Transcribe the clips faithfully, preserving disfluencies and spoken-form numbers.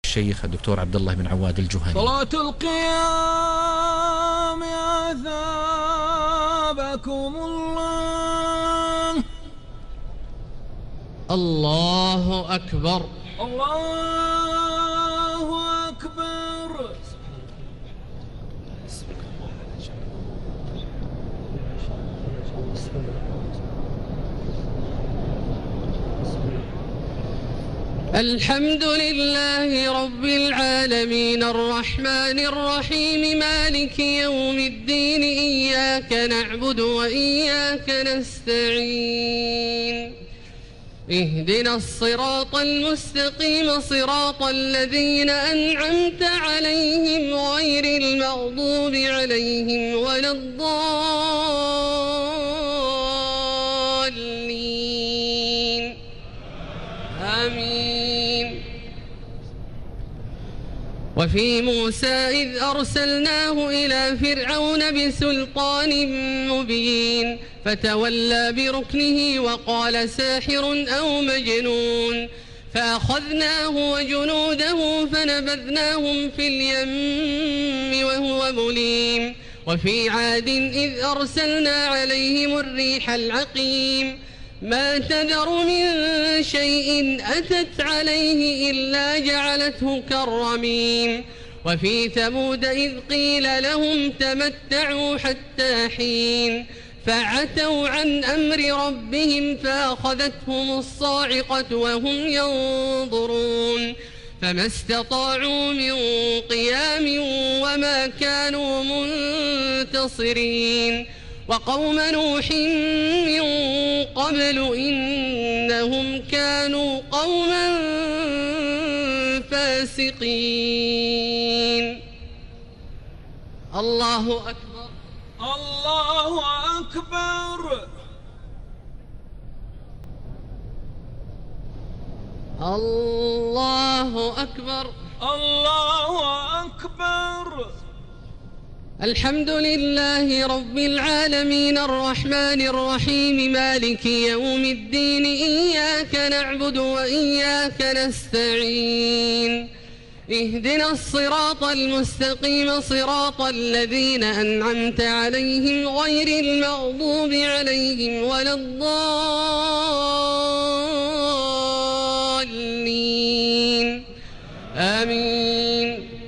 الشيخ الدكتور عبد الله بن عواد الجهني. صلاة القيام أثابكم الله. الله أكبر. الله أكبر. الحمد لله رب العالمين الرحمن الرحيم مالك يوم الدين إياك نعبد وإياك نستعين اهدنا الصراط المستقيم صراط الذين أنعمت عليهم غير المغضوب عليهم ولا الضالين آمين. وفي موسى إذ أرسلناه إلى فرعون بسلطان مبين فتولى بركنه وقال ساحر أو مجنون فأخذناه وجنوده فنبذناهم في اليم وهو مليم. وفي عاد إذ أرسلنا عليهم الريح العقيم ما تذر من شيء أتت عليه إلا جعلته كالرميم. وفي ثمود إذ قيل لهم تمتعوا حتى حين فعتوا عن أمر ربهم فأخذتهم الصاعقة وهم ينظرون فما استطاعوا من قيام وما كانوا منتصرين. وقوم نوح من قبل إنهم كانوا قوما فاسقين. الله أكبر. الله أكبر. الله أكبر. الله أكبر. الحمد لله رب العالمين الرحمن الرحيم مالك يوم الدين إياك نعبد وإياك نستعين اهدنا الصراط المستقيم صراط الذين أنعمت عليهم غير المغضوب عليهم ولا الضالين آمين.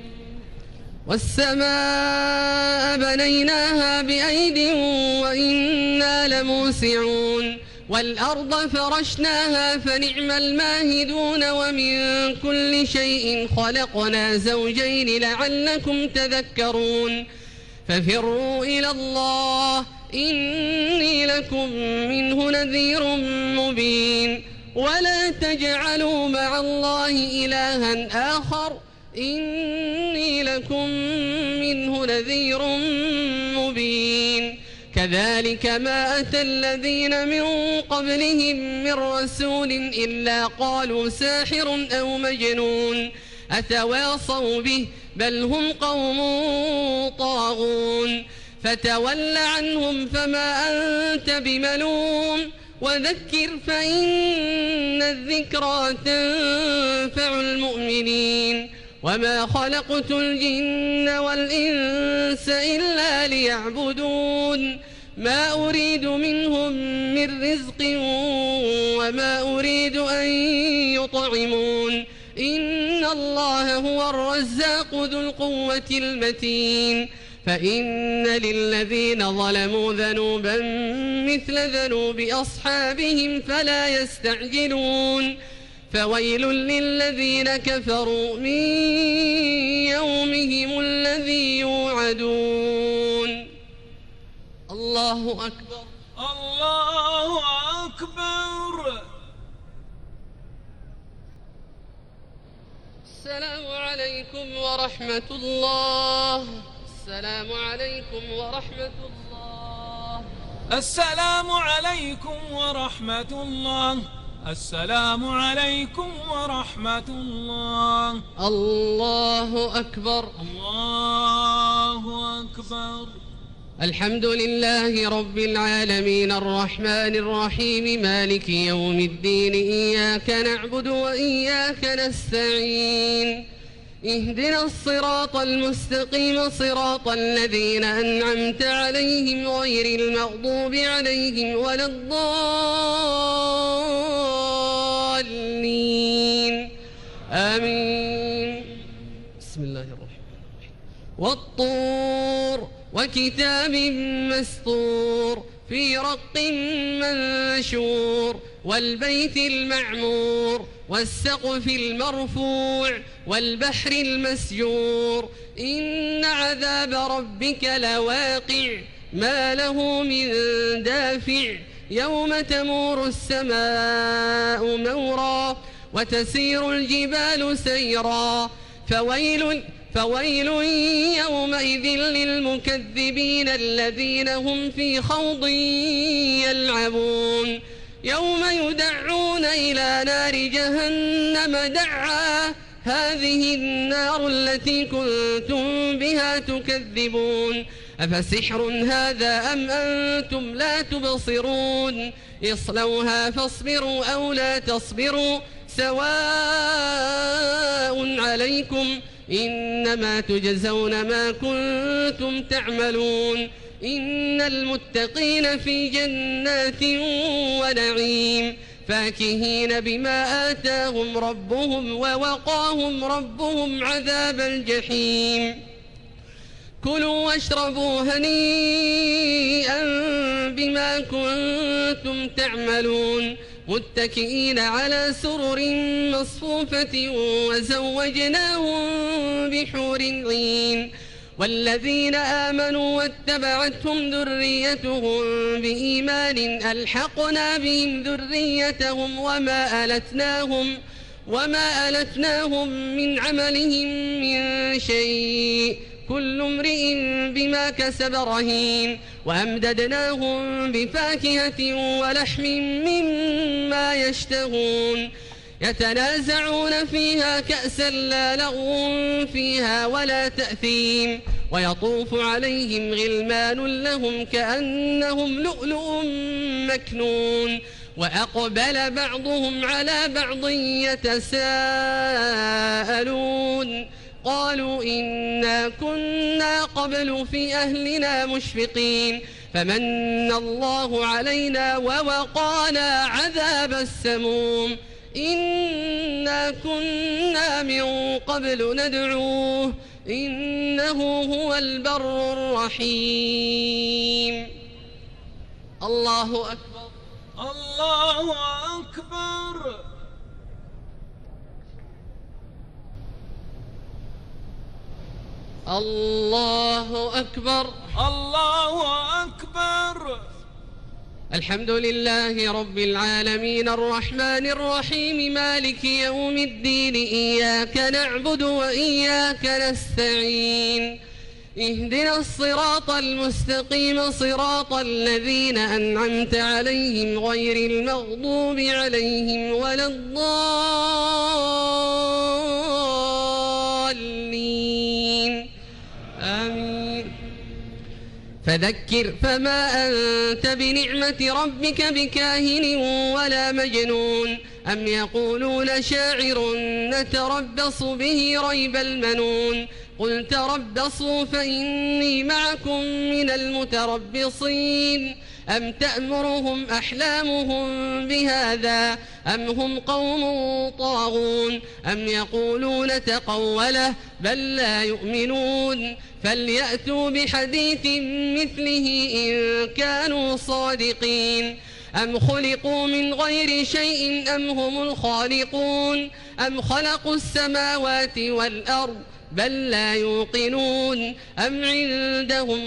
والسماء بنيناها بأيد وإنا لموسعون والأرض فرشناها فنعم الماهدون ومن كل شيء خلقنا زوجين لعلكم تذكرون ففروا إلى الله إني لكم منه نذير مبين ولا تجعلوا مع الله إلها آخر إني لكم منه نذير مبين. كذلك ما أتى الذين من قبلهم من رسول إلا قالوا ساحر أو مجنون أتواصوا به بل هم قوم طاغون فتول عنهم فما أنت بملوم وذكر فإن الذكرى تنفع المؤمنين. وما خلقت الجن والإنس إلا ليعبدون ما أريد منهم من رزق وما أريد أن يطعمون إن الله هو الرزاق ذو القوة المتين. فإن للذين ظلموا ذنوبا مثل ذنوب أصحابهم فلا يستعجلون فويل للذين كفروا من يومهم الذي يوعدون. الله أكبر. الله أكبر. السلام عليكم ورحمة الله. السلام عليكم ورحمة الله. السلام عليكم ورحمة الله. السلام عليكم ورحمة الله. الله أكبر. الله أكبر. الحمد لله رب العالمين الرحمن الرحيم مالك يوم الدين إياك نعبد وإياك نستعين اهدنا الصراط المستقيم صراط الذين أنعمت عليهم غير المغضوب عليهم ولا الضالين آمين. بسم الله الرحمن الرحيم. والطور وكتاب مسطور في رق منشور والبيت المعمور والسقف المرفوع والبحر المسجور إن عذاب ربك لواقع ما له من دافع يوم تمور السماء مورا وتسير الجبال سيرا فويل فويل يومئذ للمكذبين الذين هم في خوض يلعبون يوم يدعون إلى نار جهنم دعا هذه النار التي كنتم بها تكذبون أفسحر هذا أم أنتم لا تبصرون اصلوها فاصبروا أو لا تصبروا سواء عليكم إنما تجزون ما كنتم تعملون إن المتقين في جنات ونعيم فاكهين بما آتاهم ربهم ووقاهم ربهم عذاب الجحيم كلوا واشربوا هنيئا بما كنتم تعملون متكئين على سرر مصفوفة وزوجناهم بحور عين والذين آمنوا واتبعتهم ذريتهم بإيمان ألحقنا بهم ذريتهم وما ألتناهم وما ألتناهم من عملهم من شيء كل امرئ بما كسب رهين وأمددناهم بفاكهة ولحم مما يشتهون يتنازعون فيها كأسا لا لغو فيها ولا تأثيم ويطوف عليهم غلمان لهم كأنهم لؤلؤ مكنون وأقبل بعضهم على بعض يتساءلون قالوا إنا كنا قبل في أهلنا مشفقين فمن الله علينا ووقانا عذاب السموم إنا كنا من قبل ندعوه إنه هو البر الرحيم. الله أكبر. الله أكبر. الله أكبر. الله أكبر. الحمد لله رب العالمين الرحمن الرحيم مالك يوم الدين إياك نعبد وإياك نستعين اهدنا الصراط المستقيم صراط الذين أنعمت عليهم غير المغضوب عليهم ولا الضالين آمين. فذكر فما أنت بنعمة ربك بكاهن ولا مجنون أم يقولون شاعر نتربص به ريب المنون قل تربصوا فإني معكم من المتربصين أم تأمرهم أحلامهم بهذا أم هم قوم طاغون أم يقولون تقوله بل لا يؤمنون فليأتوا بحديث مثله إن كانوا صادقين أم خلقوا من غير شيء أم هم الخالقون أم خلقوا السماوات والأرض بل لا يوقنون أم عندهم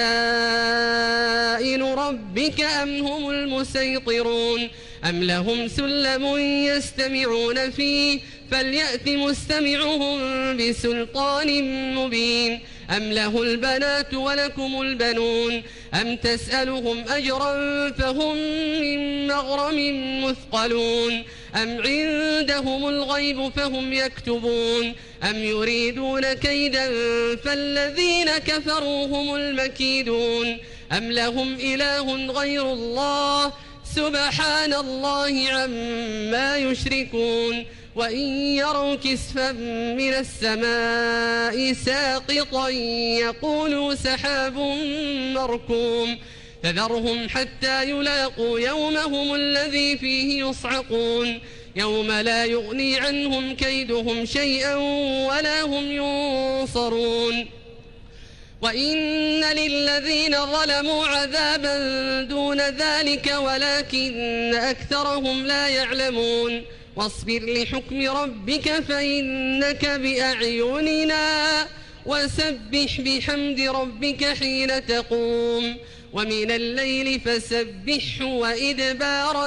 خزائن ربك أم هم المسيطرون أم لهم سلم يستمعون فيه فليأت مستمعهم بسلطان مبين أم له البنات ولكم البنون أم تسألهم أجرا فهم من مغرم مثقلون أم عندهم الغيب فهم يكتبون أم يريدون كيدا فالذين كفروا هم المكيدون أم لهم إله غير الله سبحان الله عما يشركون وإن يروا كسفا من السماء ساقطا يقولوا سحاب مركوم فذرهم حتى يلاقوا يومهم الذي فيه يصعقون يوم لا يغني عنهم كيدهم شيئا ولا هم ينصرون وإن للذين ظلموا عذابا دون ذلك ولكن أكثرهم لا يعلمون واصبر لحكم ربك فإنك بأعيننا وسبح بحمد ربك حين تقوم ومن الليل فسبحه وإدبار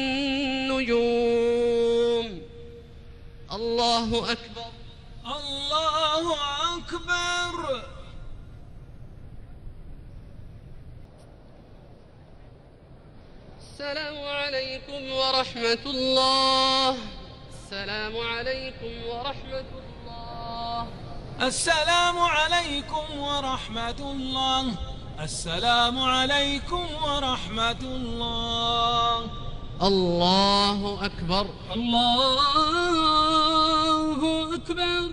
النجوم. الله أكبر. الله أكبر. السلام عليكم ورحمة الله. السلام عليكم ورحمة الله. السلام عليكم ورحمة الله. السلام عليكم ورحمة الله. الله أكبر. الله أكبر.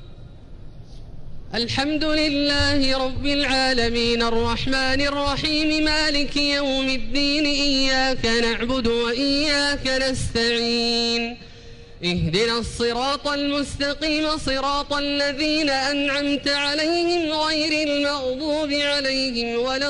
الحمد لله رب العالمين الرحمن الرحيم مالك يوم الدين إياك نعبد وإياك نستعين اهدنا الصراط المستقيم صراط الذين أنعمت عليهم غير المغضوب عليهم ولا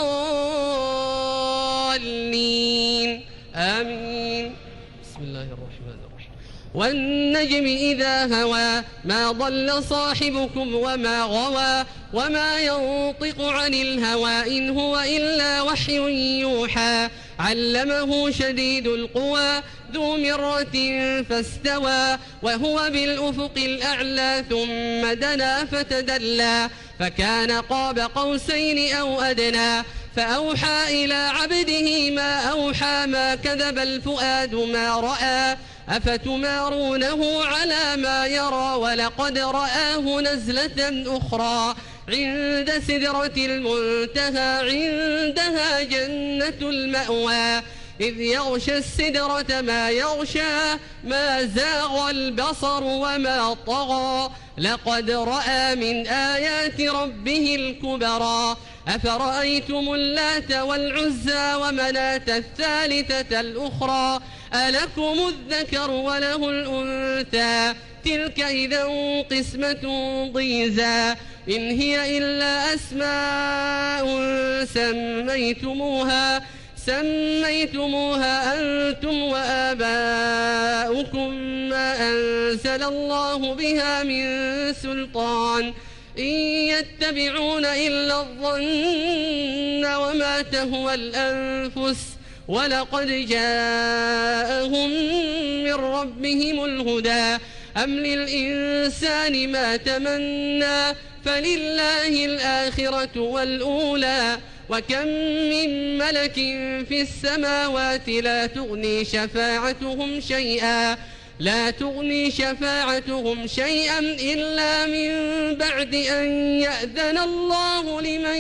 الضالين آمين. بسم الله الرحمن الرحيم. والنجم إذا هوى ما ضل صاحبكم وما غوى وما ينطق عن الهوى إن هو إلا وحي يوحى علمه شديد القوى ذو مرة فاستوى وهو بالأفق الأعلى ثم دنا فتدلى فكان قاب قوسين أو أدنى فأوحى إلى عبده ما أوحى ما كذب الفؤاد ما رأى أفتمارونه على ما يرى ولقد رآه نزلة أخرى عند سدرة المنتهى عندها جنة المأوى إذ يغشى السدرة ما يغشى ما زاغ البصر وما طغى لقد رأى من آيات ربه الكبرى أفرأيتم اللات والعزى ومناة الثالثة الأخرى ألكم الذكر وله الأنثى تلك إذا قسمة ضيزى إن هي إلا أسماء سميتموها سميتموها أنتم وآباؤكم ما أنزل الله بها من سلطان إن يتبعون إلا الظن وما تهوى الأنفس ولقد جاءهم من ربهم الهدى أم للإنسان ما تمنى فلله الآخرة والأولى وكم من ملك في السماوات لا تغني شفاعتهم شيئا لا تغني شفاعتهم شيئا إلا من بعد أن يأذن الله لمن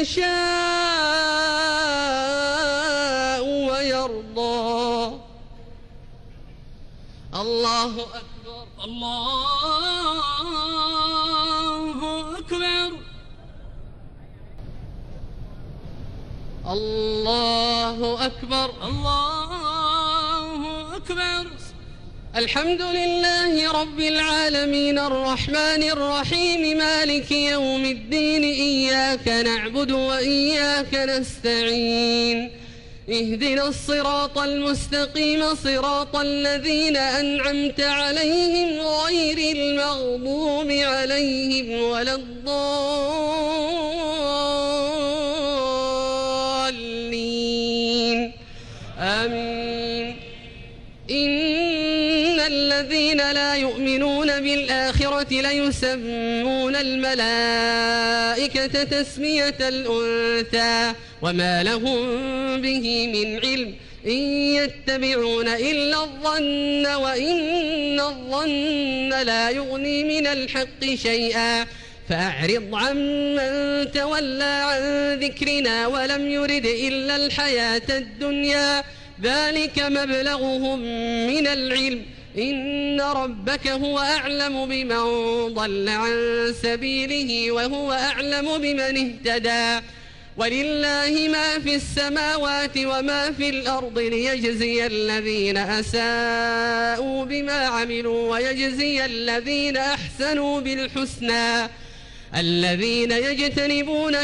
يشاء ويرضى. الله أكبر. الله أكبر. الله أكبر. الله أكبر. الحمد لله رب العالمين الرحمن الرحيم مالك يوم الدين إياك نعبد وإياك نستعين اهدنا الصراط المستقيم صراط الذين أنعمت عليهم غير المغضوب عليهم ولا الضالين آمين. إن الذين لا يؤمنون بالآخرة ليسمون الملائكة تسمية الأنثى وما لهم به من علم إن يتبعون إلا الظن وإن الظن لا يغني من الحق شيئا فأعرض عمن تولى عن ذكرنا ولم يرد إلا الحياة الدنيا ذلك مبلغهم من العلم إن ربك هو أعلم بمن ضل عن سبيله وهو أعلم بمن اهتدى ولله ما في السماوات وما في الأرض ليجزي الذين أساءوا بما عملوا ويجزي الذين أحسنوا بالحسنى الذين يجتنبون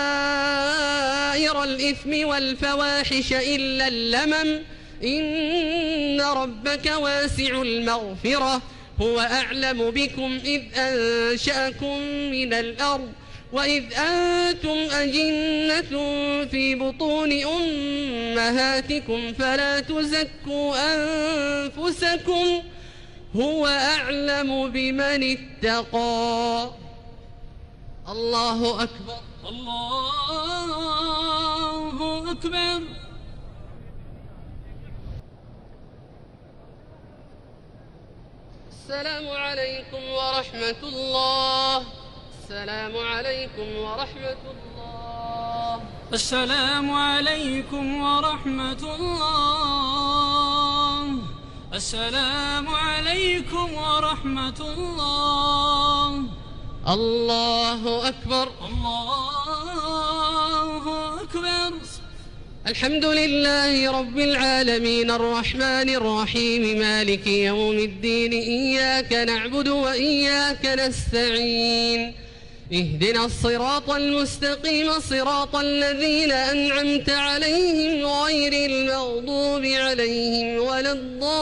كبائر الإثم والفواحش إلا اللمم إن ربك واسع المغفرة هو أعلم بكم إذ أنشأكم من الأرض وإذ أنتم أجنة في بطون أمهاتكم فلا تزكوا أنفسكم هو أعلم بمن اتقى. الله أكبر. الله أكبر. السلام عليكم ورحمة الله. السلام عليكم ورحمة الله. السلام عليكم ورحمة الله. السلام عليكم ورحمة الله. الله أكبر. الله أكبر. الحمد لله رب العالمين الرحمن الرحيم مالك يوم الدين إياك نعبد وإياك نستعين اهدنا الصراط المستقيم صراط الذين أنعمت عليهم غير المغضوب عليهم ولا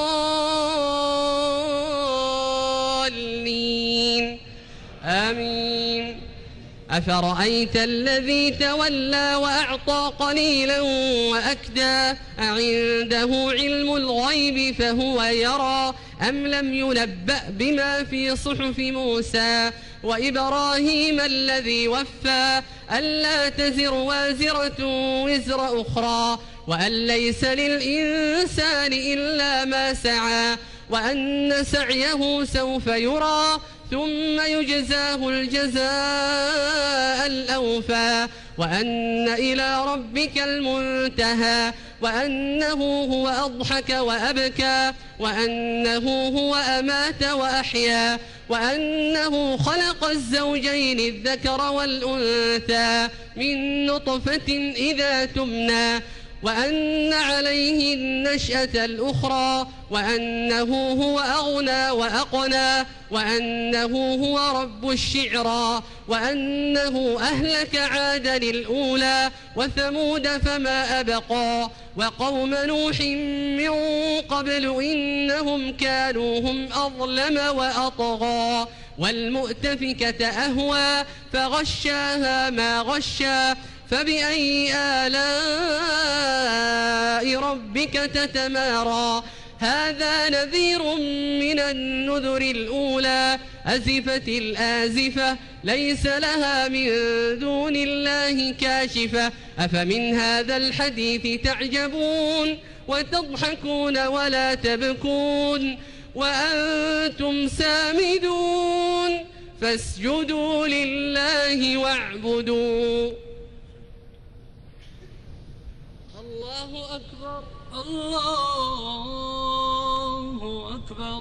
الضالين آمين. أفرأيت الذي تولى وأعطى قليلا وأكدى أعنده علم الغيب فهو يرى أم لم ينبأ بما في صحف موسى وإبراهيم الذي وفى ألا تزر وازرة وزر أخرى وأن ليس للإنسان إلا ما سعى وأن سعيه سوف يرى ثم يجزاه الجزاء الأوفى وأن إلى ربك المنتهى وأنه هو أضحك وأبكى وأنه هو أمات وأحيا وأنه خلق الزوجين الذكر والأنثى من نطفة إذا تمنى وأن عليه النشأة الأخرى وأنه هو أغنى وأقنى وأنه هو رب الشعرى وأنه أهلك عادا الأولى وثمود فما أبقى وقوم نوح من قبل إنهم كانوا هم أظلم وأطغى والمؤتفكة أهوى فغشاها ما غشى فبأي آلاء ربك تتمارى هذا نذير من النذر الأولى أزفت الآزفة ليس لها من دون الله كاشفة أفمن هذا الحديث تعجبون وتضحكون ولا تبكون وأنتم سامدون فاسجدوا لله واعبدوا. الله أكبر. الله أكبر.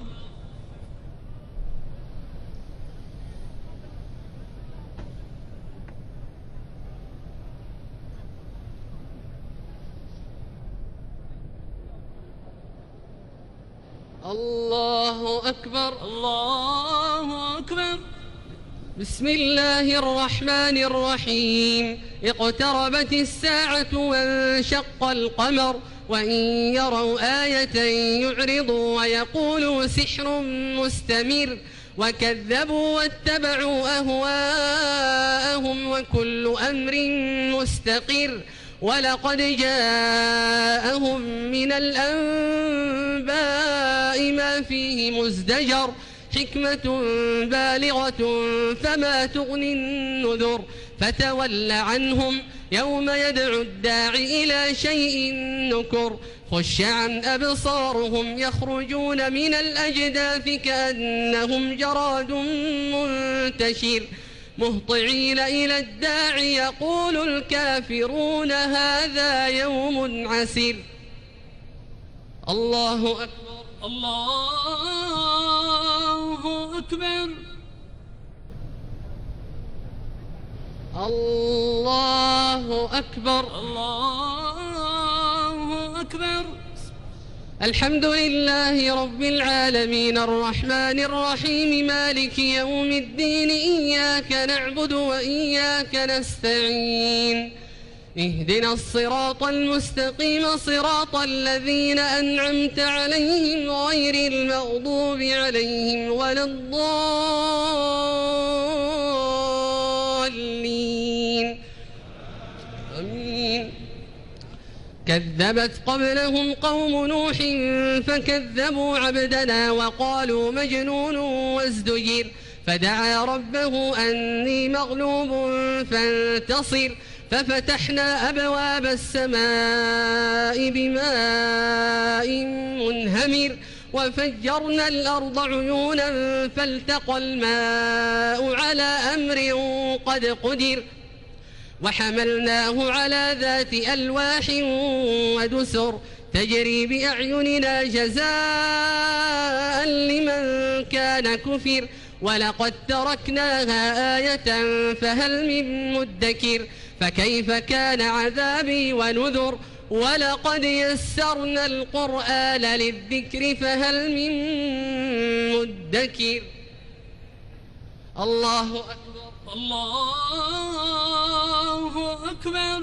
الله أكبر. الله أكبر. بسم الله الرحمن الرحيم اقتربت الساعة وانشق القمر وإن يروا آية يعرضوا ويقولوا سحر مستمر وكذبوا واتبعوا أهواءهم وكل أمر مستقر ولقد جاءهم من الأنباء ما فيه مزدجر حكمة بالغة فما تغني النذر فتول عنهم يوم يدعو الداعي إلى شيء نكر خش عن أبصارهم يخرجون من الأجداث كأنهم جراد منتشر مهطعين إلى الداعي يقول الكافرون هذا يوم عسير. الله أكبر. الله أكبر. الله أكبر. الله أكبر. الحمد لله رب العالمين الرحمن الرحيم مالك يوم الدين إياك نعبد وإياك نستعين اهدنا الصراط المستقيم صراط الذين أنعمت عليهم غير المغضوب عليهم ولا الضالين آمين. كذبت قبلهم قوم نوح فكذبوا عبدنا وقالوا مجنون وازدجر فدعا ربه أني مغلوب فانتصر ففتحنا أبواب السماء بماء منهمر وفجرنا الأرض عيونا فالتقى الماء على أمر قد قدر وحملناه على ذات ألواح ودسر تجري بأعيننا جزاء لمن كان كفر ولقد تركناها آية فهل من مدكر فكيف كان عذابي ونذر ولقد يسرنا القرآن للذكر فهل من مدكر. الله أكبر. الله أكبر.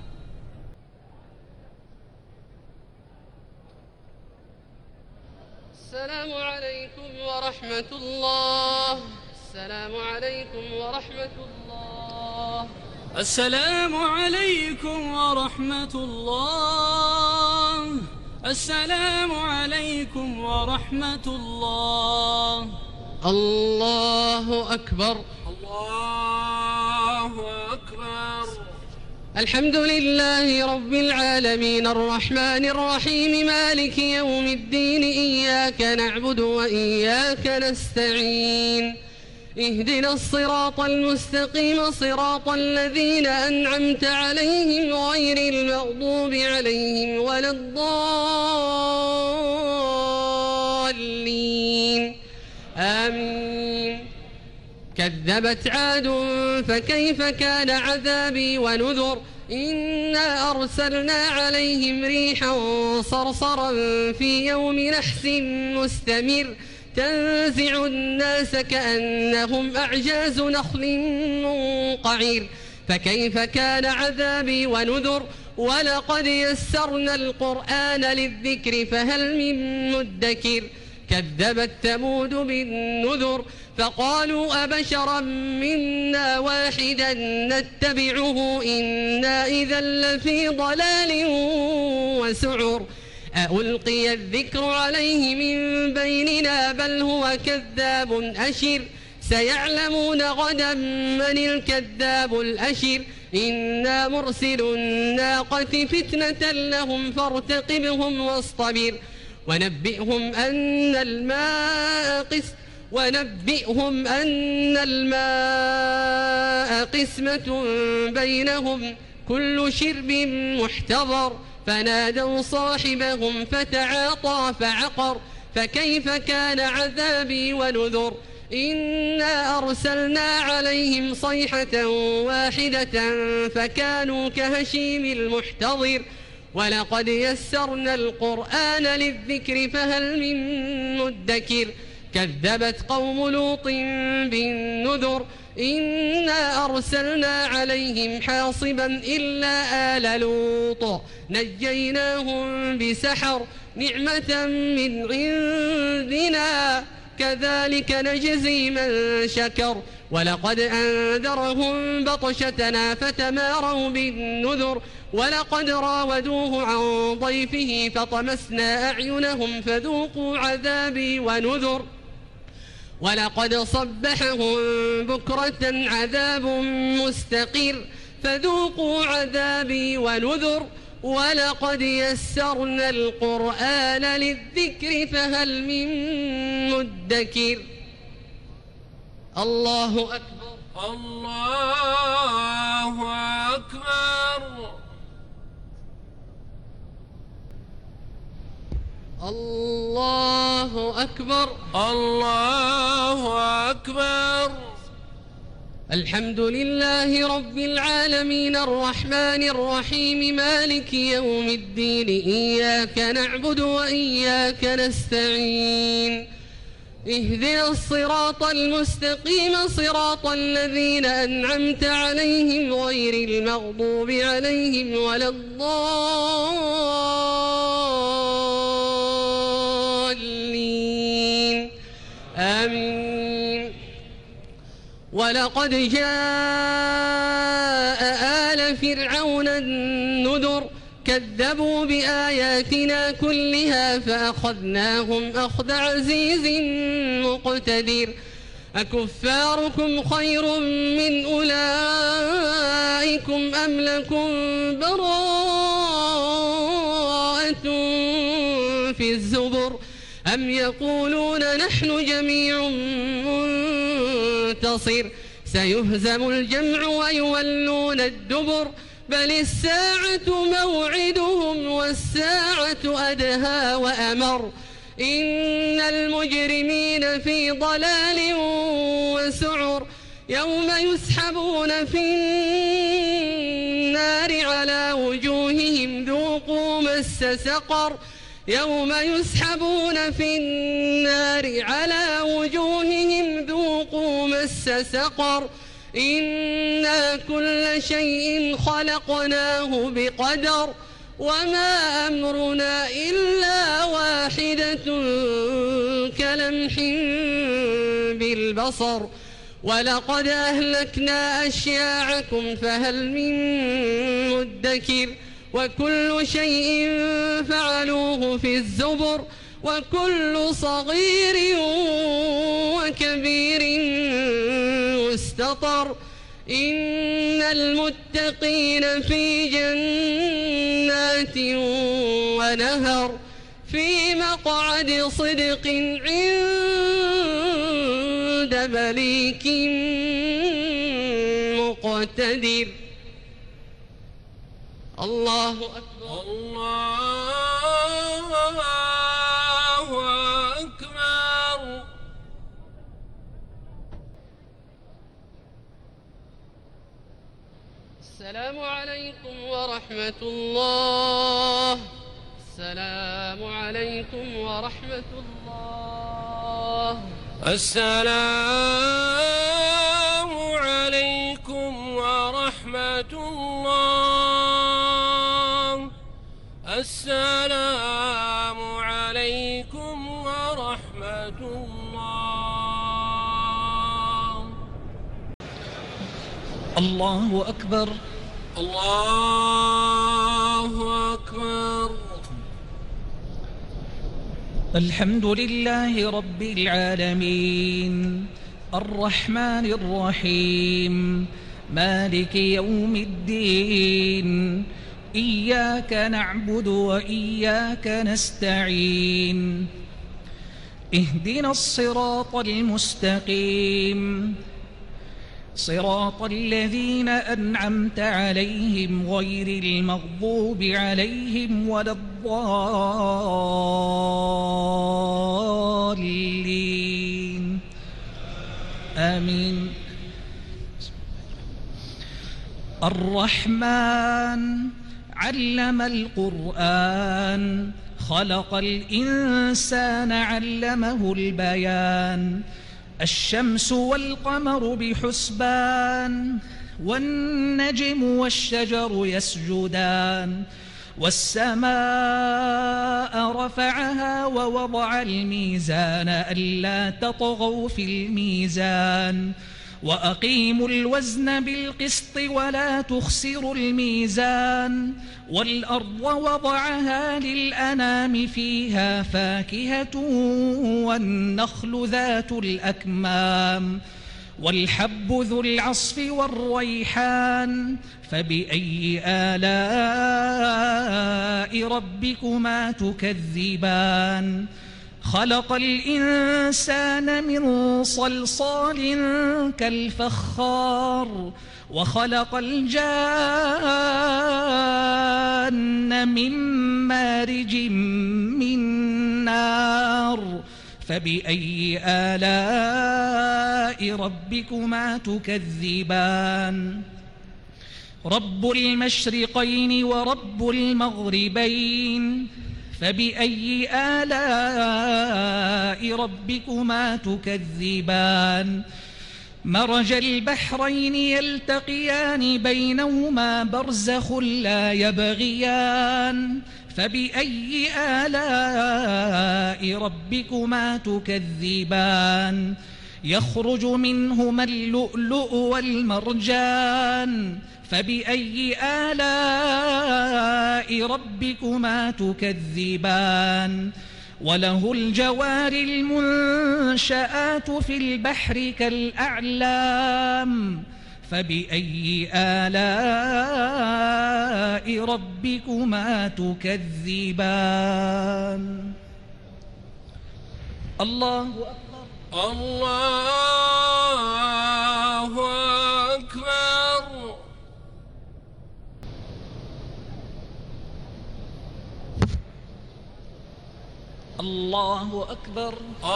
السلام عليكم ورحمة الله. السلام عليكم ورحمة الله. السلام عليكم ورحمة الله. السلام عليكم ورحمة الله. الله أكبر. الله أكبر. الحمد لله رب العالمين الرحمن الرحيم مالك يوم الدين إياك نعبد وإياك نستعين اهدنا الصراط المستقيم صراط الذين أنعمت عليهم غير المغضوب عليهم ولا الضالين آمين. كذبت عاد فكيف كان عذابي ونذر إنا أرسلنا عليهم ريحا صرصرا في يوم نحس مستمر تنزع الناس كأنهم أعجاز نخل منقعر فكيف كان عذابي ونذر ولقد يسرنا القرآن للذكر فهل من مدكر كذبت ثمود بالنذر فقالوا أبشرا منا واحدا نتبعه إنا إذا لفي ضلال وسعر ألقي الذكر عليه من بيننا بل هو كذاب أشر سيعلمون غدا من الكذاب الأشر إنا مرسل الناقة فتنة لهم فارتقبهم واصطبر ونبئهم أن الماء قسط ونبئهم أن الماء قسمة بينهم كل شرب محتضر فنادوا صاحبهم فتعاطى فعقر فكيف كان عذابي ونذر إنا أرسلنا عليهم صيحة واحدة فكانوا كهشيم المحتضر ولقد يسرنا القرآن للذكر فهل من مدكر كذبت قوم لوط بالنذر إنا أرسلنا عليهم حاصبا إلا آل لوط نجيناهم بسحر نعمة من عندنا كذلك نجزي من شكر ولقد أنذرهم بطشتنا فتماروا بالنذر ولقد راودوه عن ضيفه فطمسنا أعينهم فذوقوا عذابي ونذر ولقد صبحهم بكرة عذاب مستقر فذوقوا عذابي ونذر ولقد يسرنا القرآن للذكر فهل من مدكر. الله أكبر. الله أكبر. الله أكبر. الله أكبر. الحمد لله رب العالمين الرحمن الرحيم مالك يوم الدين إياك نعبد وإياك نستعين اهدنا الصراط المستقيم صراط الذين أنعمت عليهم غير المغضوب عليهم ولا الضالين آمين. ولقد جاء آل فرعون النذر كذبوا بآياتنا كلها فأخذناهم أخذ عزيز مقتدر. أكفاركم خير من أولئكم أم لكم براءة في الزبر أم يقولون نحن جميع منتصر سيهزم الجمع ويولون الدبر بل الساعة موعدهم والساعة أدهى وأمر إن المجرمين في ضلال وسعر يوم يسحبون في النار على وجوههم ذوقوا مس سقر يوم يسحبون في النار على وجوههم ذوقوا مس سقر إنا كل شيء خلقناه بقدر وما أمرنا إلا واحدة كلمح بالبصر ولقد أهلكنا أشياعكم فهل من مدكر وكل شيء فعلوه في الزبر وكل صغير وكبير مستطر إن المتقين في جنات ونهر في مقعد صدق عند مليك مقتدر. الله أكبر. الله أكبر. السلام عليكم ورحمة الله. السلام عليكم ورحمة الله. السلام عليكم ورحمة الله. السلام عليكم ورحمة الله. الله أكبر. الله أكبر. الحمد لله رب العالمين الرحمن الرحيم مالك يوم الدين إياك نعبد وإياك نستعين اهدنا الصراط المستقيم صراط الذين أنعمت عليهم غير المغضوب عليهم ولا الضالين آمين. الرحمن علم القرآن خلق الإنسان علمه البيان الشمس والقمر بحسبان والنجم والشجر يسجدان والسماء رفعها ووضع الميزان ألا تطغوا في الميزان وأقيموا الوزن بالقسط ولا تخسروا الميزان والأرض وضعها للأنام فيها فاكهة والنخل ذات الأكمام والحب ذو العصف والريحان فبأي آلاء ربكما تكذبان خلق الإنسان من صلصال كالفخار وخلق الجان من مارج من النار فبأي آلاء ربكما تكذبان رب المشرقين ورب المغربين فبأي آلاء ربكما تكذبان مرج البحرين يلتقيان بينهما برزخ لا يبغيان فبأي آلاء ربكما تكذبان يخرج منهما اللؤلؤ والمرجان فبأي آلاء ربكما تكذبان وله الجوار المنشآت في البحر كالأعلام فبأي آلاء ربكما تكذبان الله أكبر الله أكبر الله أكبر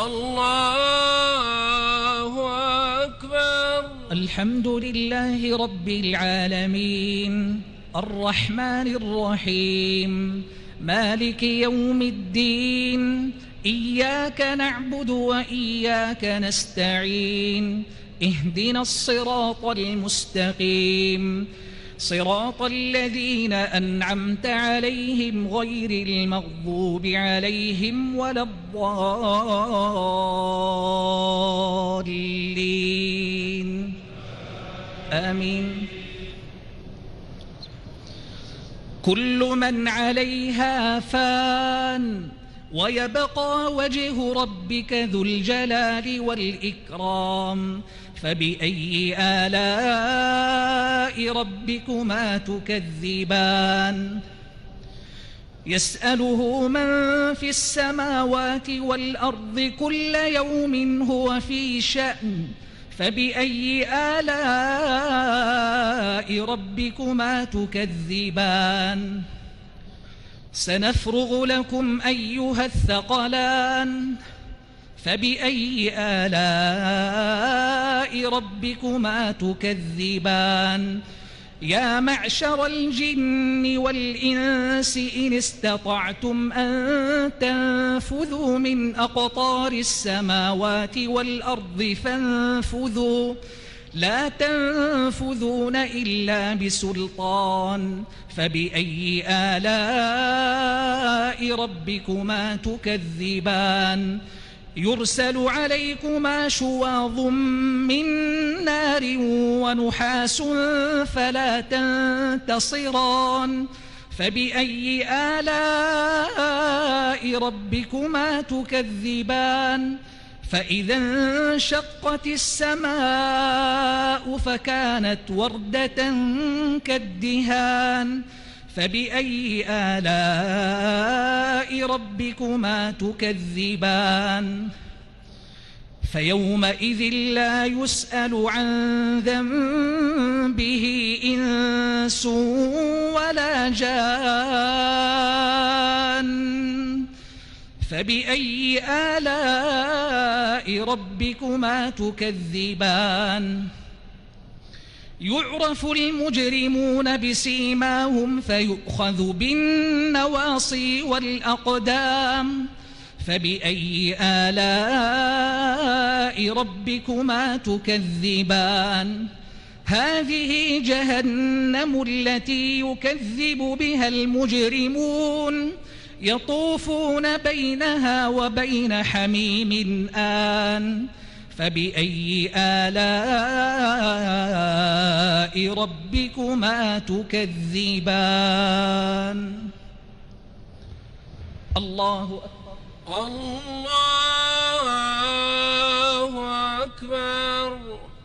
الله أكبر الحمد لله رب العالمين الرحمن الرحيم مالك يوم الدين إياك نعبد وإياك نستعين اهدنا الصراط المستقيم صراط الذين أنعمت عليهم غير المغضوب عليهم ولا الضالين آمين كل من عليها فان ويبقى وجه ربك ذو الجلال والإكرام فبأي آلاء ربكما تكذبان يسأله من في السماوات والأرض كل يوم هو في شأن فبأي آلاء ربكما تكذبان سنفرغ لكم أيها الثقلان فبأي آلاء ربكما تكذبان يا معشر الجن والإنس إن استطعتم أن تنفذوا من أقطار السماوات والأرض فانفذوا لا تنفذون إلا بسلطان فبأي آلاء ربكما تكذبان يرسل عليكما شواظ من نار ونحاس فلا تنتصران فبأي آلاء ربكما تكذبان فإذا انشقت السماء فكانت وردة كالدهان فبأي آلاء ربكما تكذبان فيومئذ لا يسأل عن ذنبه إنس ولا جان فبأي آلاء ربكما تكذبان يعرف المجرمون بسيماهم فيؤخذ بالنواصي والأقدام فبأي آلاء ربكما تكذبان هذه جهنم التي يكذب بها المجرمون يطوفون بينها وبين حميم آن فبأي آلاء ربكما تكذبان الله أكبر الله أكبر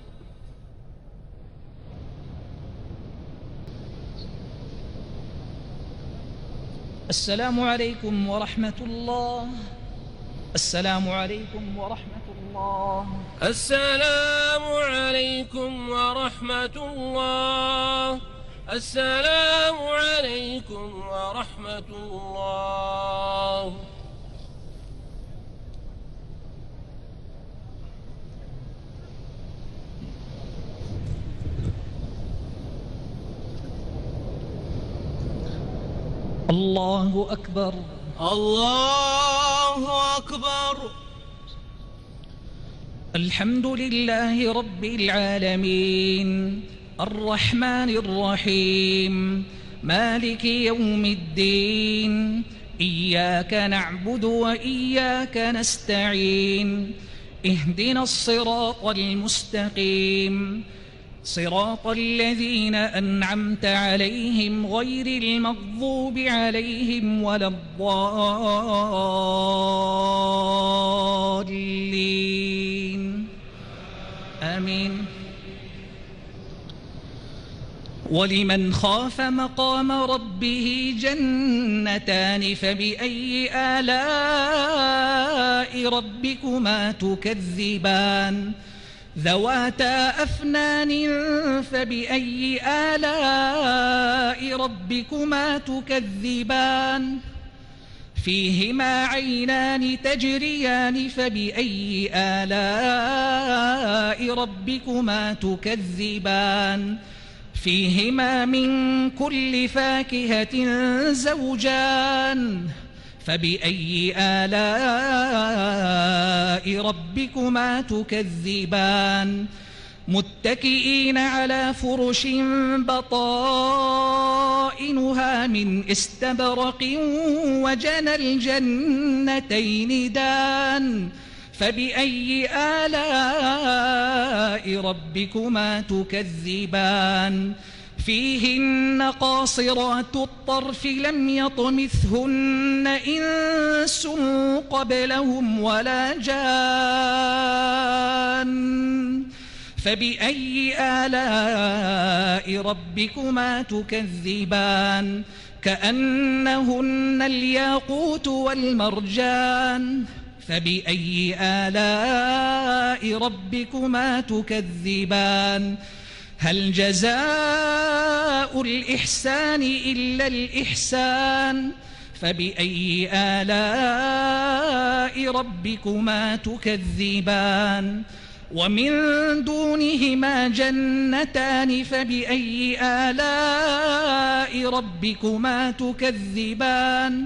السلام عليكم ورحمة الله السلام عليكم ورحمة الله السلام عليكم ورحمة الله السلام عليكم ورحمة الله الله أكبر. الله أكبر. الحمد لله رب العالمين الرحمن الرحيم مالك يوم الدين إياك نعبد وإياك نستعين اهدنا الصراط المستقيم صراط الذين أنعمت عليهم غير المغضوب عليهم ولا الضالين آمين. ولمن خاف مقام ربه جنتان فبأي آلاء ربكما تكذبان ذواتا أفنان فبأي آلاء ربكما تكذبان فيهما عينان تجريان فبأي آلاء ربكما تكذبان فيهما من كل فاكهة زوجان فبأي آلاء ربكما تكذبان متكئين على فرش بطائنها من استبرق وجنى الجنتين دان فبأي آلاء ربكما تكذبان فيهن قاصرات الطرف لم يطمثهن إنس قبلهم ولا جان فبأي آلاء ربكما تكذبان كأنهن الياقوت والمرجان فبأي آلاء ربكما تكذبان هل جزاء الإحسان إلا الإحسان فبأي آلاء ربكما تكذبان ومن دونهما جنتان فبأي آلاء ربكما تكذبان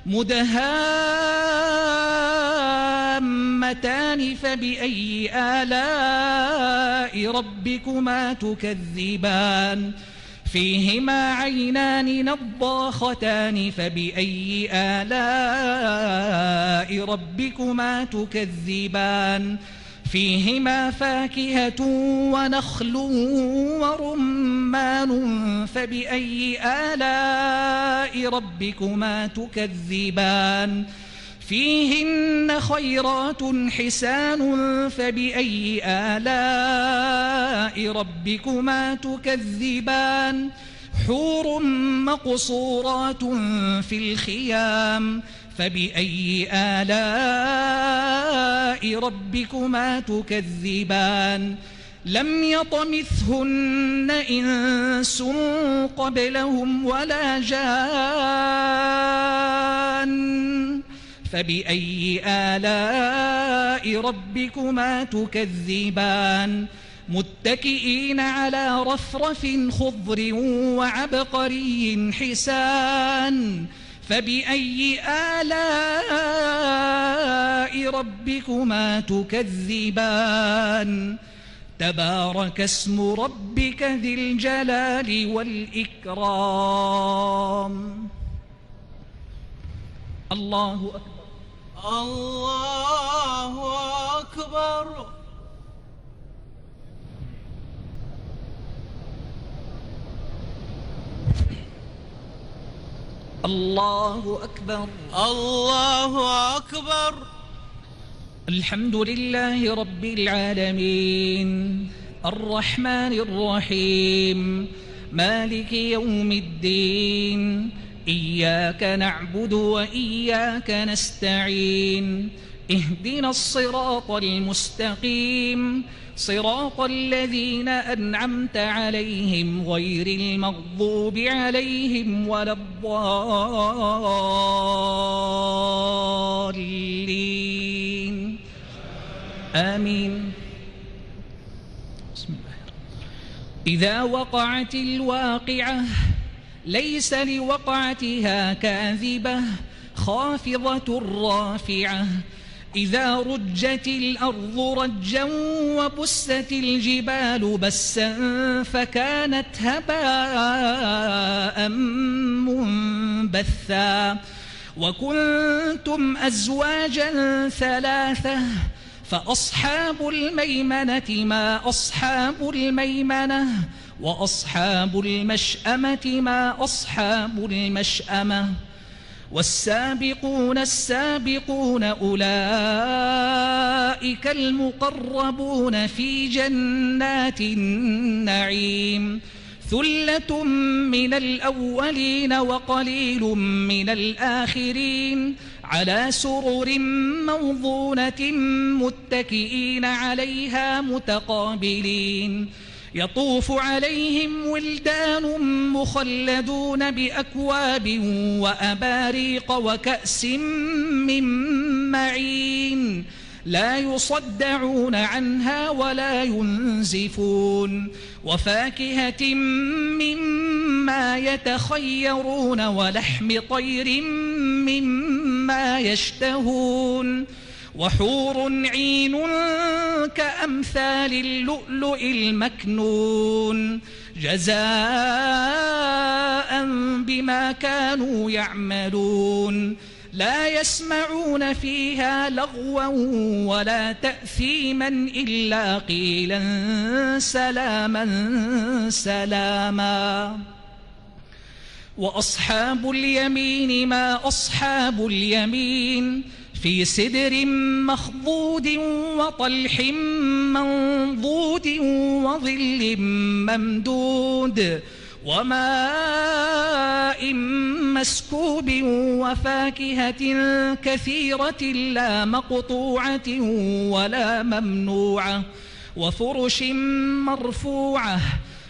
مدهامتان فبأي آلاء ربكما تكذبان فيهما عينان نضاختان فبأي آلاء ربكما تكذبان فيهما فاكهة ونخل ورمان فبأي آلاء ربكما تكذبان فيهن خيرات حسان فبأي آلاء ربكما تكذبان حور مقصورات في الخيام فبأي آلاء ربكما تكذبان لم يطمثهن إنس قبلهم ولا جان فبأي آلاء ربكما تكذبان متكئين على رفرف خضر وعبقري حسان فبأي آلاء ربكما تكذبان تبارك اسم ربك ذي الجلال والإكرام. الله أكبر. الله أكبر. الله أكبر. الله أكبر. الحمد لله رب العالمين الرحمن الرحيم مالك يوم الدين إياك نعبد وإياك نستعين اهدنا الصراط المستقيم صراط الذين أنعمت عليهم غير المغضوب عليهم ولا الضالين آمين. بسم الله. إذا وقعت الواقعة ليس لوقعتها كاذبة خافضة رافعة إذا رجت الأرض رجا وبست الجبال بسا فكانت هباء منبثا وكنتم أزواجا ثلاثة فأصحاب الميمنة ما أصحاب الميمنة وأصحاب المشأمة ما أصحاب المشأمة والسابقون السابقون أولئك المقربون في جنات النعيم ثلة من الأولين وقليل من الآخرين على سرر موضونة متكئين عليها متقابلين يطوف عليهم ولدان مخلدون بأكواب وأباريق وكأس من معين لا يصدعون عنها ولا ينزفون وفاكهة مما يتخيرون ولحم طير مما يشتهون وحور عين كأمثال اللؤلؤ المكنون جزاء بما كانوا يعملون لا يسمعون فيها لغوا ولا تأثيما إلا قيلا سلاما سلاما وأصحاب اليمين ما أصحاب اليمين في سدر مخضود وطلح منضود وظل ممدود وماء مسكوب وفاكهة كثيرة لا مقطوعة ولا ممنوعة وفرش مرفوعة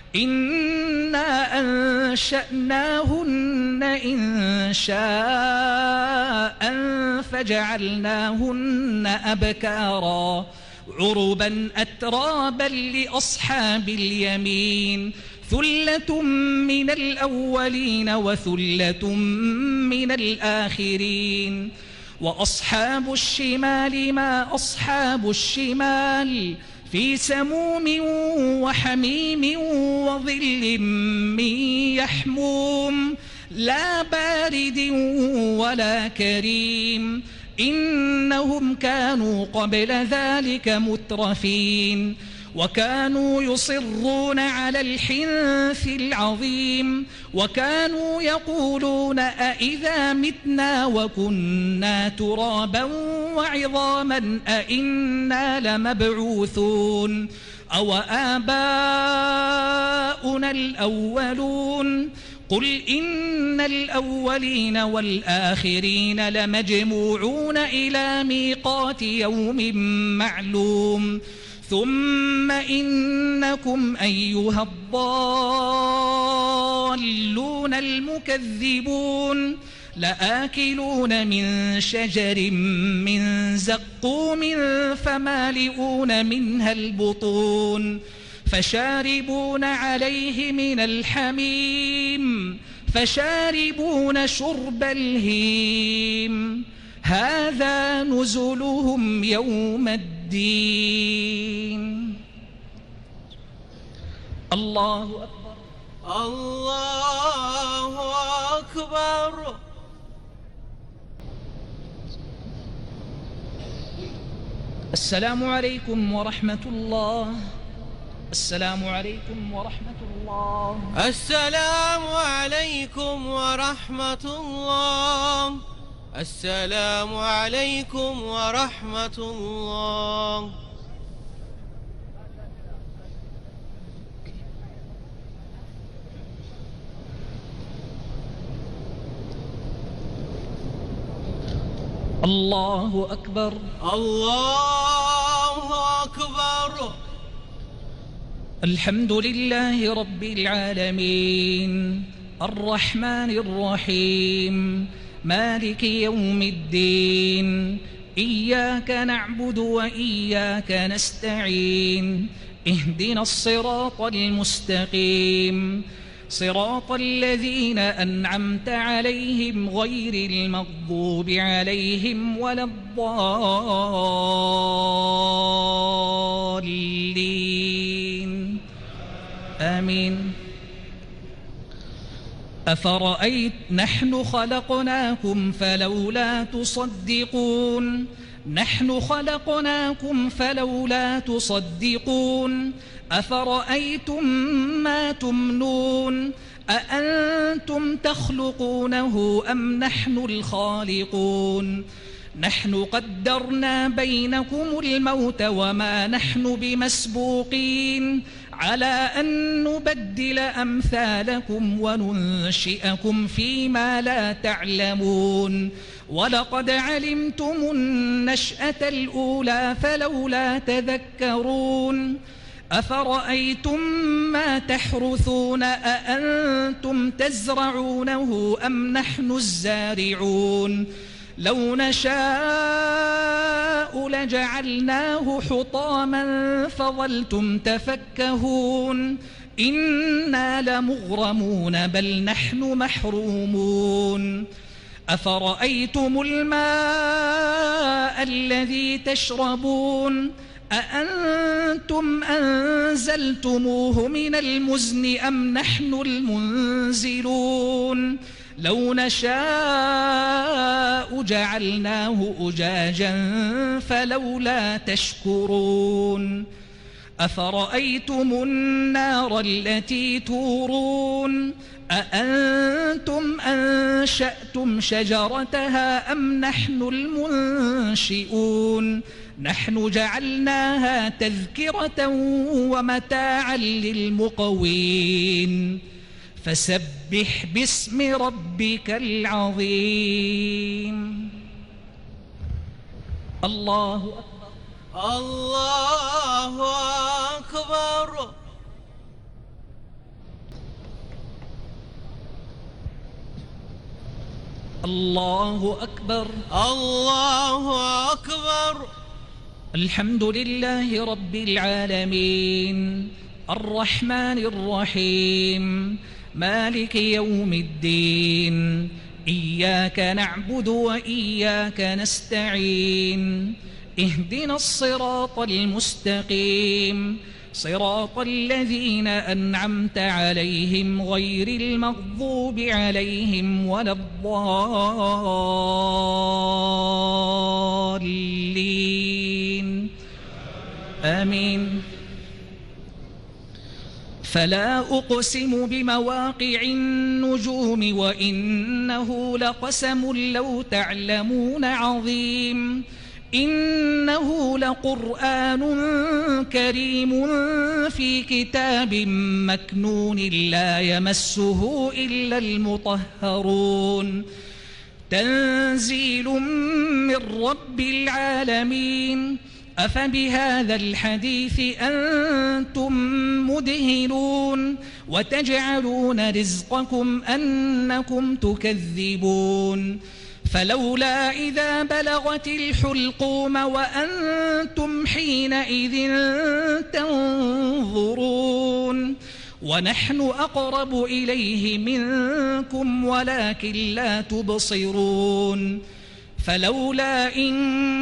إنا أنشأناهن إن شاء فجعلناهن أبكارا عربا أترابا لأصحاب اليمين ثلة من الأولين وثلة من الآخرين وأصحاب الشمال ما أصحاب الشمال في سموم وحميم وظل من يحموم لا بارد ولا كريم إنهم كانوا قبل ذلك مترفين وكانوا يصرون على الحنث العظيم وكانوا يقولون أئذا متنا وكنا ترابا وعظاما أئنا لمبعوثون أو آباؤنا الأولون قل إن الأولين والآخرين لمجموعون إلى ميقات يوم معلوم ثم إنكم أيها الضالون المكذبون لآكلون من شجر من زقوم فمالئون منها البطون فشاربون عليه من الحميم فشاربون شرب الهيم هذا نزلهم يوم الدين. الله أكبر الله أكبر. السلام عليكم ورحمة الله. السلام عليكم ورحمة الله. السلام عليكم ورحمة الله. السلام عليكم ورحمة الله. الله أكبر. الله أكبر. الحمد لله رب العالمين الرحمن الرحيم مالك يوم الدين إياك نعبد وإياك نستعين اهدنا الصراط المستقيم صراط الذين أنعمت عليهم غير المغضوب عليهم ولا الضالين آمين. أفرأيت نحن خلقناكم فلولا تصدقون نحن خلقناكم فلولا تصدقون أفرأيتم ما تمنون أأنتم تخلقونه أم نحن الخالقون نحن قدرنا بينكم الموت وما نحن بمسبوقين على أن نبدل أمثالكم وننشئكم فيما لا تعلمون ولقد علمتم النشأة الأولى فلولا تذكرون أفرأيتم ما تحرثون أأنتم تزرعونه أم نحن الزارعون لو نشاء لجعلناه حطاما فظلتم تفكهون إنا لمغرمون بل نحن محرومون أفرأيتم الماء الذي تشربون أأنتم أنزلتموه من المزن أم نحن المنزلون لو نشاء جعلناه أجاجا فلولا تشكرون أفرأيتم النار التي تورون أأنتم أنشأتم شجرتها أم نحن المنشئون نحن جعلناها تذكرة ومتاعا للمقوين فسبح باسم ربك العظيم. الله أكبر الله أكبر. الله أكبر الله أكبر. الحمد لله رب العالمين الرحمن الرحيم مالك يوم الدين إياك نعبد وإياك نستعين اهدنا الصراط المستقيم صراط الذين أنعمت عليهم غير المغضوب عليهم ولا الضالين آمين. فلا أقسم بمواقع النجوم وإنه لقسم لو تعلمون عظيم إنه لقرآن كريم في كتاب مكنون لا يمسه إلا المطهرون تنزيل من رب العالمين أفبهذا الحديث أنتم مدهنون وتجعلون رزقكم أنكم تكذبون فلولا إذا بلغت الحلقوم وأنتم حينئذ تنظرون ونحن أقرب إليه منكم ولكن لا تبصرون فلولا إن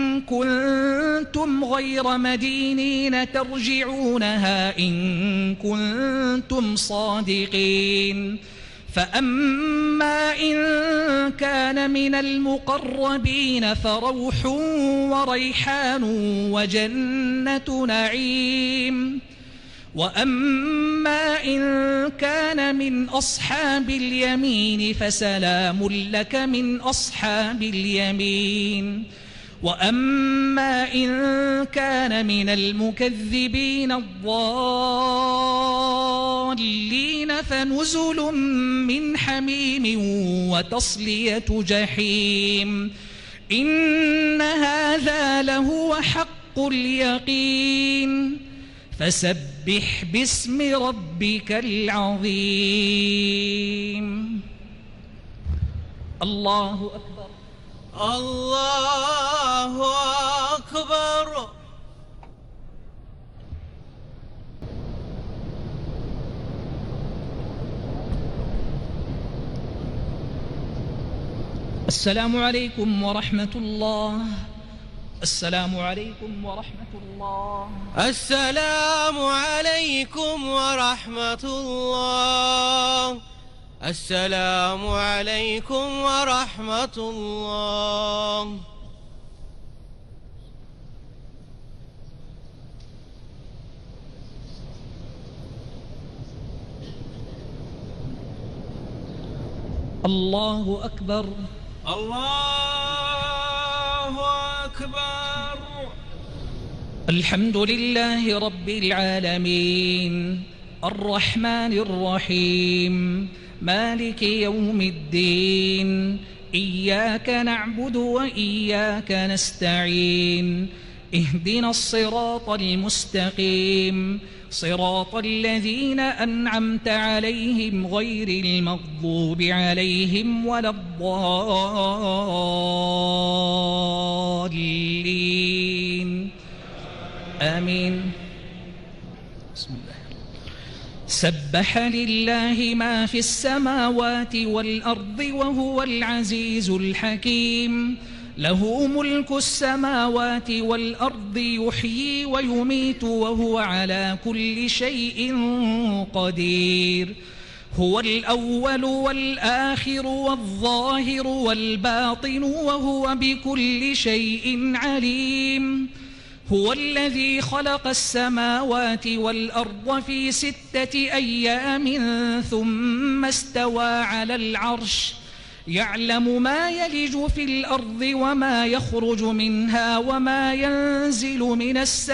كنتم غير مدينين ترجعونها إن كنتم صادقين فأما إن كان من المقربين فروح وريحان وجنة نعيم وأما إن كان من أصحاب اليمين فسلام لك من أصحاب اليمين وأما إن كان من المكذبين الضالين فنزل من حميم وتصلية جحيم إن هذا لهو حق اليقين فسبح باسم ربك العظيم. الله أكبر الله أكبر. السلام عليكم ورحمة الله. السلام عليكم ورحمة الله. السلام عليكم ورحمة الله. السلام عليكم ورحمة الله. الله أكبر. الله أكبر. الحمد لله رب العالمين الرحمن الرحيم مالك يوم الدين إياك نعبد وإياك نستعين اهدنا الصراط المستقيم صراط الذين أنعمت عليهم غير المغضوب عليهم ولا الضالين آمين. بسم الله. سبح لله ما في السماوات والأرض وهو العزيز الحكيم له ملك السماوات والأرض يحيي ويميت وهو على كل شيء قدير هو الأول والآخر والظاهر والباطن وهو بكل شيء عليم هو الذي خلق السماوات والأرض في ستة أيام ثم استوى على العرش يعلم ما يلج في الأرض وما يخرج منها وما ينزل من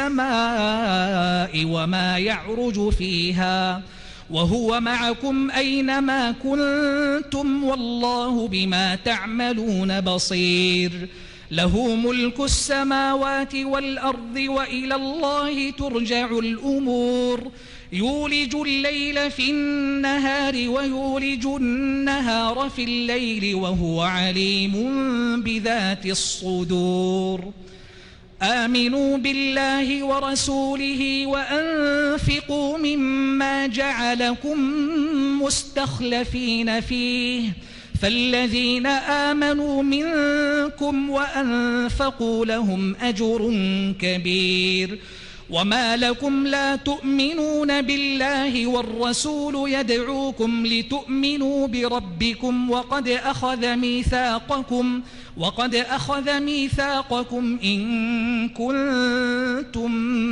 السماء وما يعرج فيها وهو معكم أينما كنتم والله بما تعملون بصير له ملك السماوات والأرض وإلى الله ترجع الأمور يولج الليل في النهار ويولج النهار في الليل وهو عليم بذات الصدور آمنوا بالله ورسوله وأنفقوا مما جعلكم مستخلفين فيه فالذين آمنوا منكم وأنفقوا لهم أجر كبير وما لكم لا تؤمنون بالله والرسول يدعوكم لتؤمنوا بربكم وقد أخذ ميثاقكم وقد أخذ ميثاقكم إن كنتم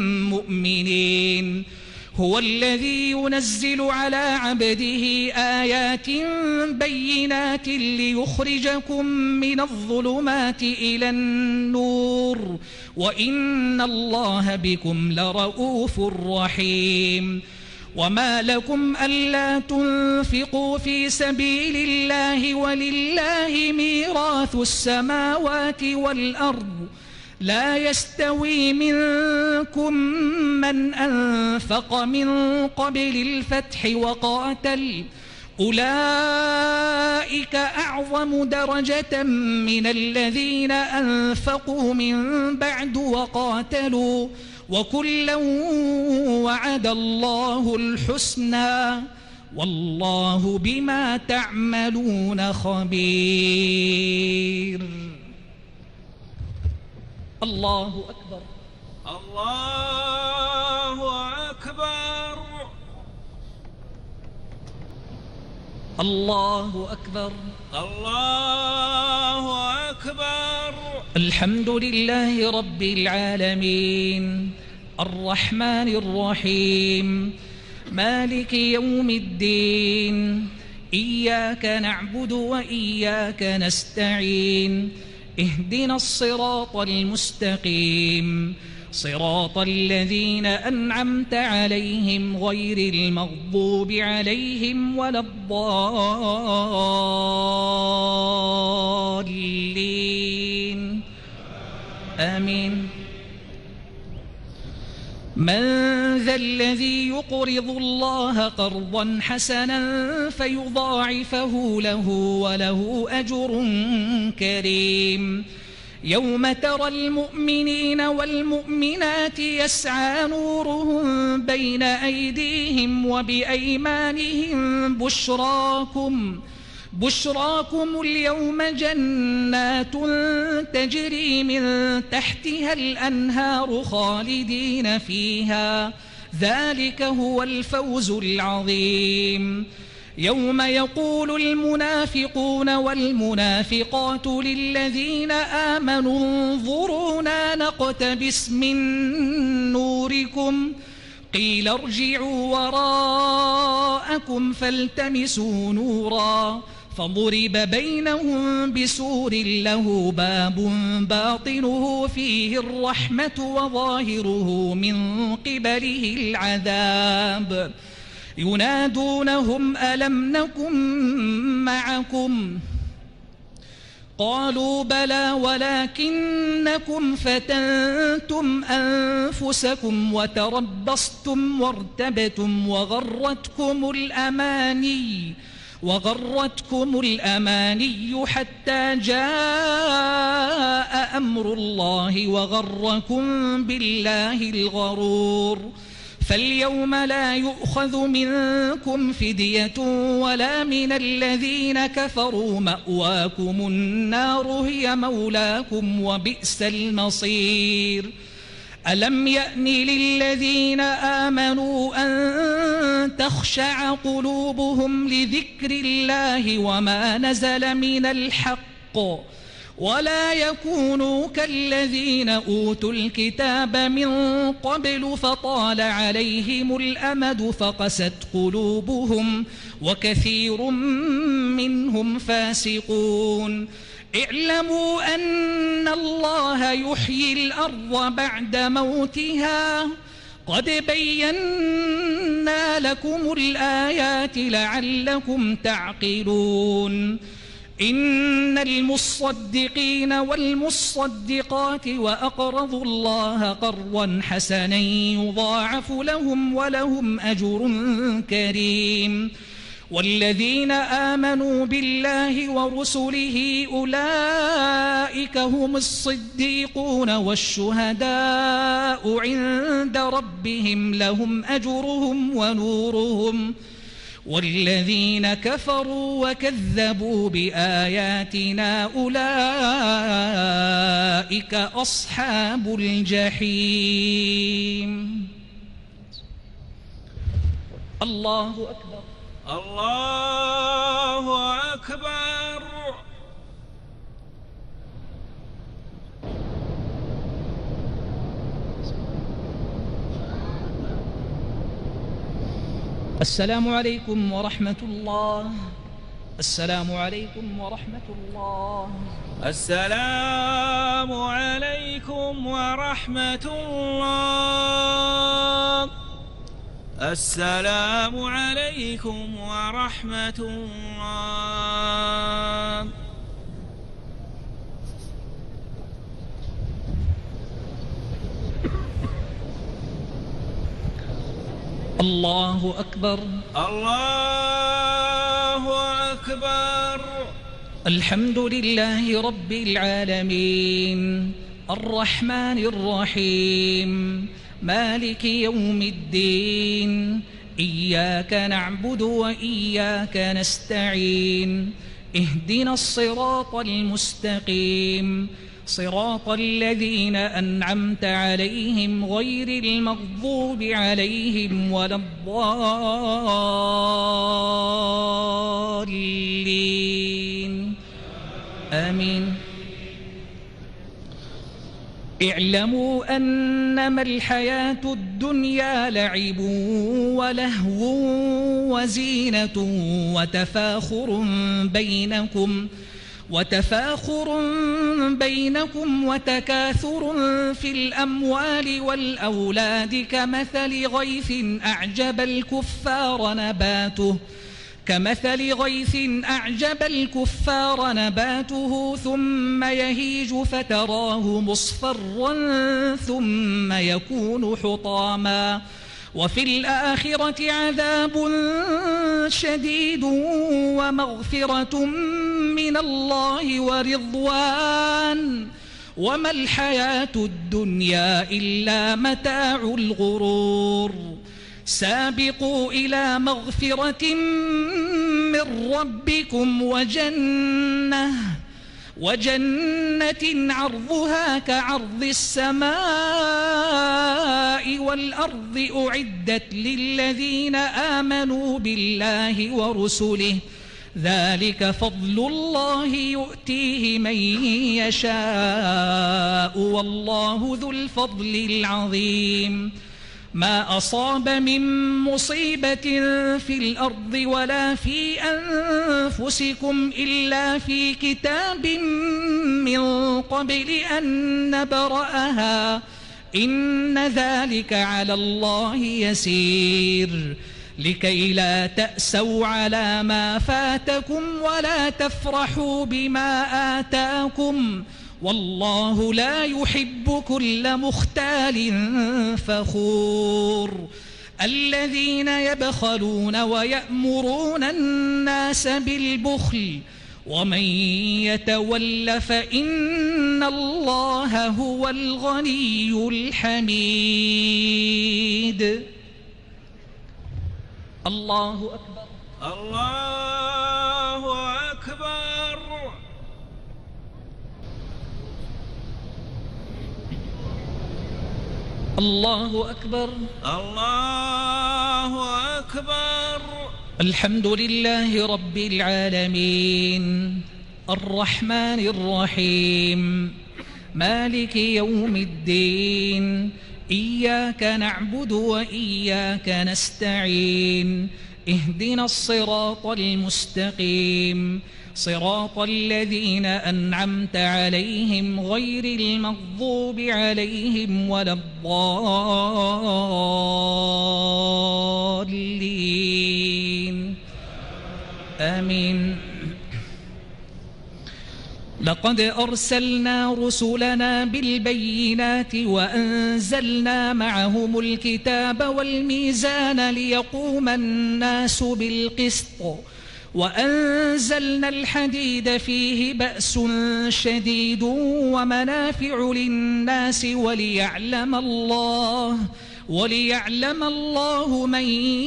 مؤمنين هو الذي ينزل على عبده آيات بينات ليخرجكم من الظلمات إلى النور وإن الله بكم لرؤوف رحيم وما لكم ألا تنفقوا في سبيل الله ولله ميراث السماوات والأرض لا يستوي منكم من أنفق من قبل الفتح وقاتل أولئك أعظم درجة من الذين أنفقوا من بعد وقاتلوا وكلا وعد الله الحسنى والله بما تعملون خبير. الله أكبر. الله أكبر. الله أكبر. الله أكبر. الحمد لله رب العالمين الرحمن الرحيم مالك يوم الدين إياك نعبد وإياك نستعين اهدنا الصراط المستقيم صراط الذين أنعمت عليهم غير المغضوب عليهم ولا الضالين آمين. من ذا الذي يقرض الله قرضا حسنا فيضاعفه له وله أجر كريم يوم ترى المؤمنين والمؤمنات يسعى نورهم بين أيديهم وبأيمانهم بشراكم بشراكم اليوم جنات تجري من تحتها الأنهار خالدين فيها ذلك هو الفوز العظيم. يوم يقول المنافقون والمنافقات للذين آمنوا انظرونا نقتبس من نوركم قيل ارجعوا وراءكم فالتمسوا نورا فضرب بينهم بسور له باب باطنه فيه الرحمة وظاهره من قبله العذاب ينادونهم ألم نكن معكم قالوا بلى ولكنكم فتنتم أنفسكم وتربصتم وارتبتم وغرتكم الأماني وغرتكم الأماني حتى جاء أمر الله وغركم بالله الغرور فاليوم لا يؤخذ منكم فدية ولا من الذين كفروا مأواكم النار هي مولاكم وبئس المصير. ألم يأن للذين آمنوا أن تخشع قلوبهم لذكر الله وما نزل من الحق ولا يكونوا كالذين أوتوا الكتاب من قبل فطال عليهم الأمد فقست قلوبهم وكثير منهم فاسقون. اعلموا أن الله يحيي الأرض بعد موتها قد بينا لكم الآيات لعلكم تعقلون. إن المصدقين والمصدقات وأقرضوا الله قرضا حسنا يضاعف لهم ولهم أجر كريم. والذين آمنوا بالله ورسله أولئك هم الصديقون والشهداء عند ربهم لهم أجرهم ونورهم والذين كفروا وكذبوا بآياتنا أولئك أصحاب الجحيم. الله أكبر الله أكبر. السلام عليكم ورحمة الله. السلام عليكم ورحمة الله. السلام عليكم ورحمة الله. السلام عليكم ورحمة الله. الله أكبر الله أكبر. الحمد لله رب العالمين الرحمن الرحيم مالك يوم الدين إياك نعبد وإياك نستعين اهدنا الصراط المستقيم صراط الذين أنعمت عليهم غير المغضوب عليهم ولا الضالين آمين. اعلموا أنما الحياة الدنيا لعب ولهو وزينة وتفاخر بينكم وتفاخر بينكم وتكاثر في الأموال والأولاد كمثل غيث أعجب الكفار نباته كمثل غيث أعجب الكفار نباته ثم يهيج فتراه مصفرا ثم يكون حطاما وفي الآخرة عذاب شديد ومغفرة من الله ورضوان وما الحياة الدنيا إلا متاع الغرور. سابقوا إلى مغفرة من من ربكم وجنة وجنة عرضها كعرض السماء والأرض أعدت للذين آمنوا بالله ورسله ذلك فضل الله يؤتيه من يشاء والله ذو الفضل العظيم ما أصاب من مصيبة في الأرض ولا في أنفسكم إلا في كتاب من قبل أن نبرأها إن ذلك على الله يسير لكي لا تأسوا على ما فاتكم ولا تفرحوا بما آتاكم والله لا يحب كل مختال فخور الذين يبخلون ويأمرون الناس بالبخل ومن يتول فإن الله هو الغني الحميد. الله أكبر. الله أكبر. الله أكبر. الله أكبر. الحمد لله رب العالمين الرحمن الرحيم مالك يوم الدين إياك نعبد وإياك نستعين اهدنا الصراط المستقيم صراط الذين أنعمت عليهم غير المغضوب عليهم ولا الضالين آمين. لقد أرسلنا رسلنا بالبينات وأنزلنا معهم الكتاب والميزان ليقوم الناس بالقسط وأنزلنا الحديد فيه بأس شديد ومنافع للناس وليعلم الله وليعلم الله من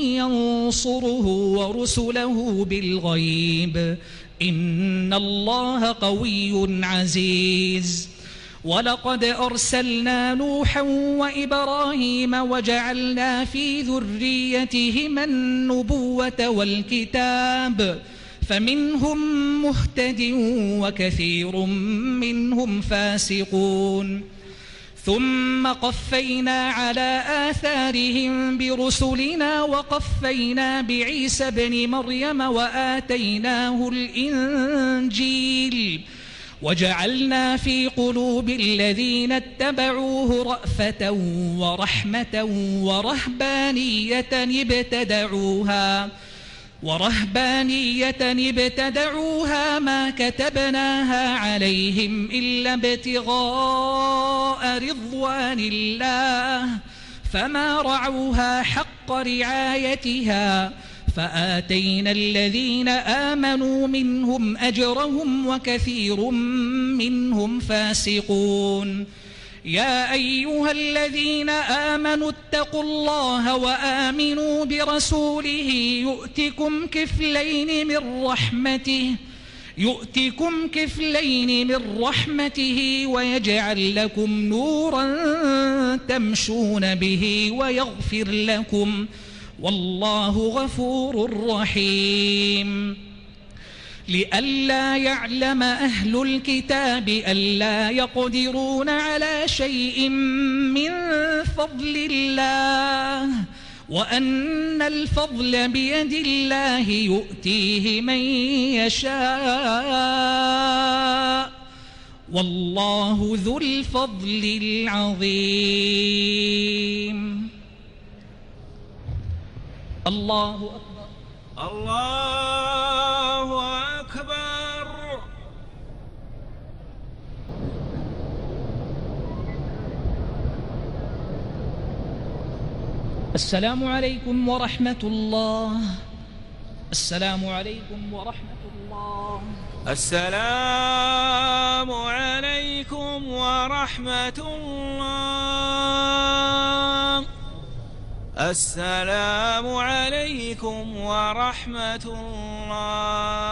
ينصره ورسله بالغيب إن الله قوي عزيز. ولقد أرسلنا نوحا وإبراهيم وجعلنا في ذريتهما النبوة والكتاب فمنهم مهتد وكثير منهم فاسقون ثم قفينا على آثارهم برسلنا وقفينا بعيسى ابن مريم وآتيناه الإنجيل وجعلنا في قلوب الذين اتبعوه رأفة ورحمة ورهبانية ابتدعوها ورهبانية ابتدعوها ما كتبناها عليهم إلا ابتغاء رضوان الله فما رعوها حق رعايتها فآتينا الذين آمنوا منهم أجرهم وكثير منهم فاسقون. يا أيها الذين آمنوا اتقوا الله وآمنوا برسوله يؤتكم كفلين من رحمته يؤتكم كفلين من رحمته ويجعل لكم نورا تمشون به ويغفر لكم والله غفور رحيم. لئلا يعلم أهل الكتاب ألا يقدرون على شيء من فضل الله وأن الفضل بيد الله يؤتيه من يشاء والله ذو الفضل العظيم. الله أكبر. الله أكبر. السلام عليكم ورحمة الله. السلام عليكم ورحمة الله. السلام عليكم ورحمة الله. السلام عليكم ورحمة الله.